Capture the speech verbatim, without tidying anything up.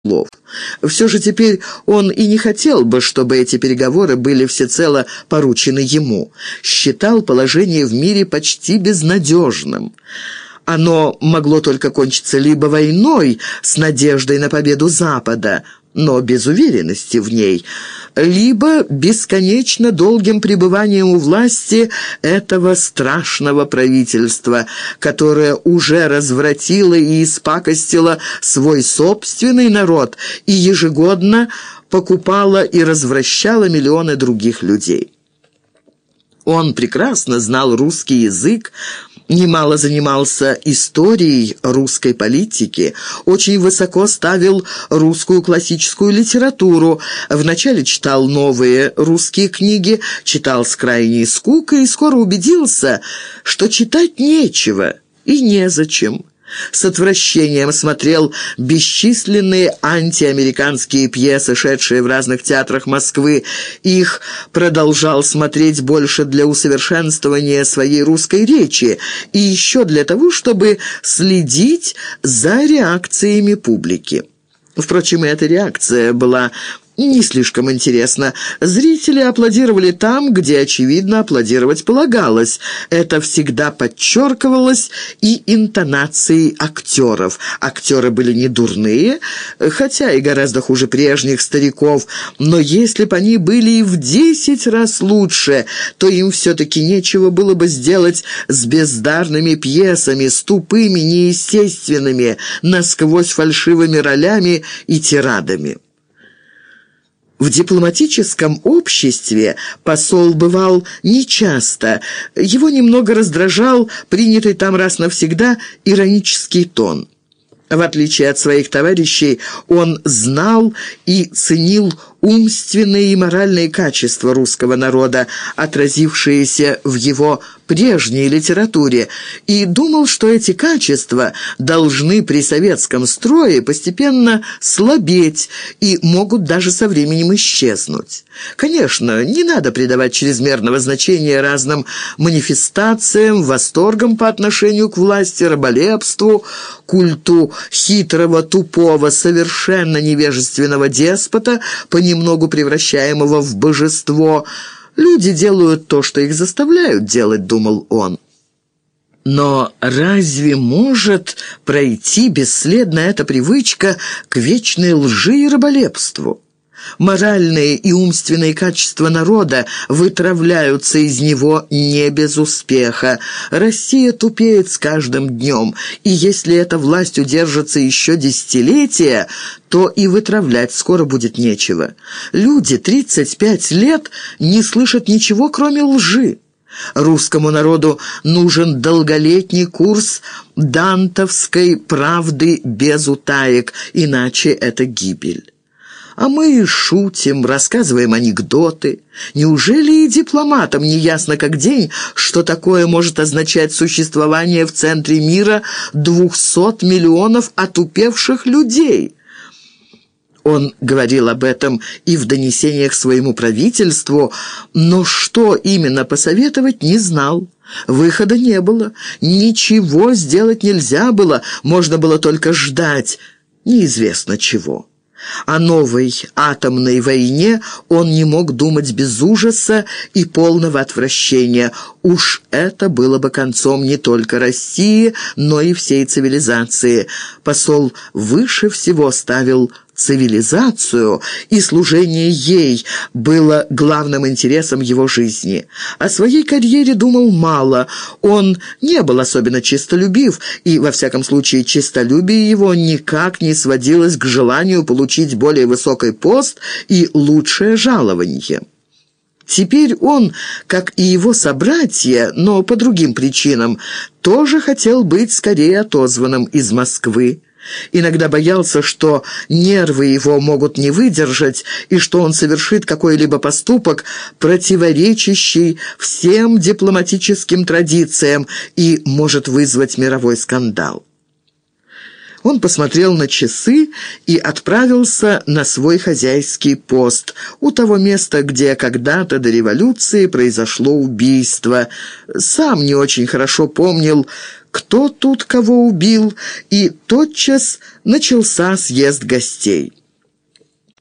слов. Все же теперь он и не хотел бы, чтобы эти переговоры были всецело поручены ему. Считал положение в мире почти безнадежным. Оно могло только кончиться либо войной с надеждой на победу Запада, но без уверенности в ней, либо бесконечно долгим пребыванием у власти этого страшного правительства, которое уже развратило и испакостило свой собственный народ и ежегодно покупало и развращало миллионы других людей. Он прекрасно знал русский язык, немало занимался историей русской политики, очень высоко ставил русскую классическую литературу, вначале читал новые русские книги, читал с крайней скукой и скоро убедился, что читать нечего и незачем. С отвращением смотрел бесчисленные антиамериканские пьесы, шедшие в разных театрах Москвы. Их продолжал смотреть больше для усовершенствования своей русской речи и еще для того, чтобы следить за реакциями публики. Впрочем, и эта реакция была не слишком интересна. Зрители аплодировали там, где, очевидно, аплодировать полагалось. Это всегда подчеркивалось и интонацией актеров. Актеры были не дурные, хотя и гораздо хуже прежних стариков, но если бы они были и в десять раз лучше, то им все-таки нечего было бы сделать с бездарными пьесами, с тупыми, неестественными, насквозь фальшивыми ролями и тирадами. В дипломатическом обществе посол бывал нечасто. Его немного раздражал принятый там раз навсегда иронический тон. В отличие от своих товарищей, он знал и ценил умственные и моральные качества русского народа, отразившиеся в его прежней литературе, и думал, что эти качества должны при советском строе постепенно слабеть и могут даже со временем исчезнуть. Конечно, не надо придавать чрезмерного значения разным манифестациям, восторгам по отношению к власти, раболепству, культу хитрого, тупого, совершенно невежественного деспота, понемногу превращаемого в божество. Люди делают то, что их заставляют делать, думал он. Но разве может пройти бесследно эта привычка к вечной лжи и раболепству? Моральные и умственные качества народа вытравляются из него не без успеха. Россия тупеет с каждым днем, и если эта власть удержится еще десятилетия, то и вытравлять скоро будет нечего. Люди тридцать пять лет не слышат ничего, кроме лжи. Русскому народу нужен долголетний курс дантовской правды без утаек, иначе это гибель. А мы шутим, рассказываем анекдоты. Неужели и дипломатам не ясно как день, что такое может означать существование в центре мира двухсот миллионов отупевших людей? Он говорил об этом и в донесениях своему правительству, но что именно посоветовать, не знал. Выхода не было, ничего сделать нельзя было, можно было только ждать неизвестно чего. О новой атомной войне он не мог думать без ужаса и полного отвращения. Уж это было бы концом не только России, но и всей цивилизации. Посол выше всего ставил цивилизацию, и служение ей было главным интересом его жизни. О своей карьере думал мало, он не был особенно честолюбив, и, во всяком случае, честолюбие его никак не сводилось к желанию получить более высокий пост и лучшее жалование. Теперь он, как и его собратья, но по другим причинам, тоже хотел быть скорее отозванным из Москвы. Иногда боялся, что нервы его могут не выдержать и что он совершит какой-либо поступок, противоречащий всем дипломатическим традициям и может вызвать мировой скандал. Он посмотрел на часы и отправился на свой хозяйский пост, у того места, где когда-то до революции произошло убийство. Сам не очень хорошо помнил, кто тут кого убил, и тотчас начался съезд гостей.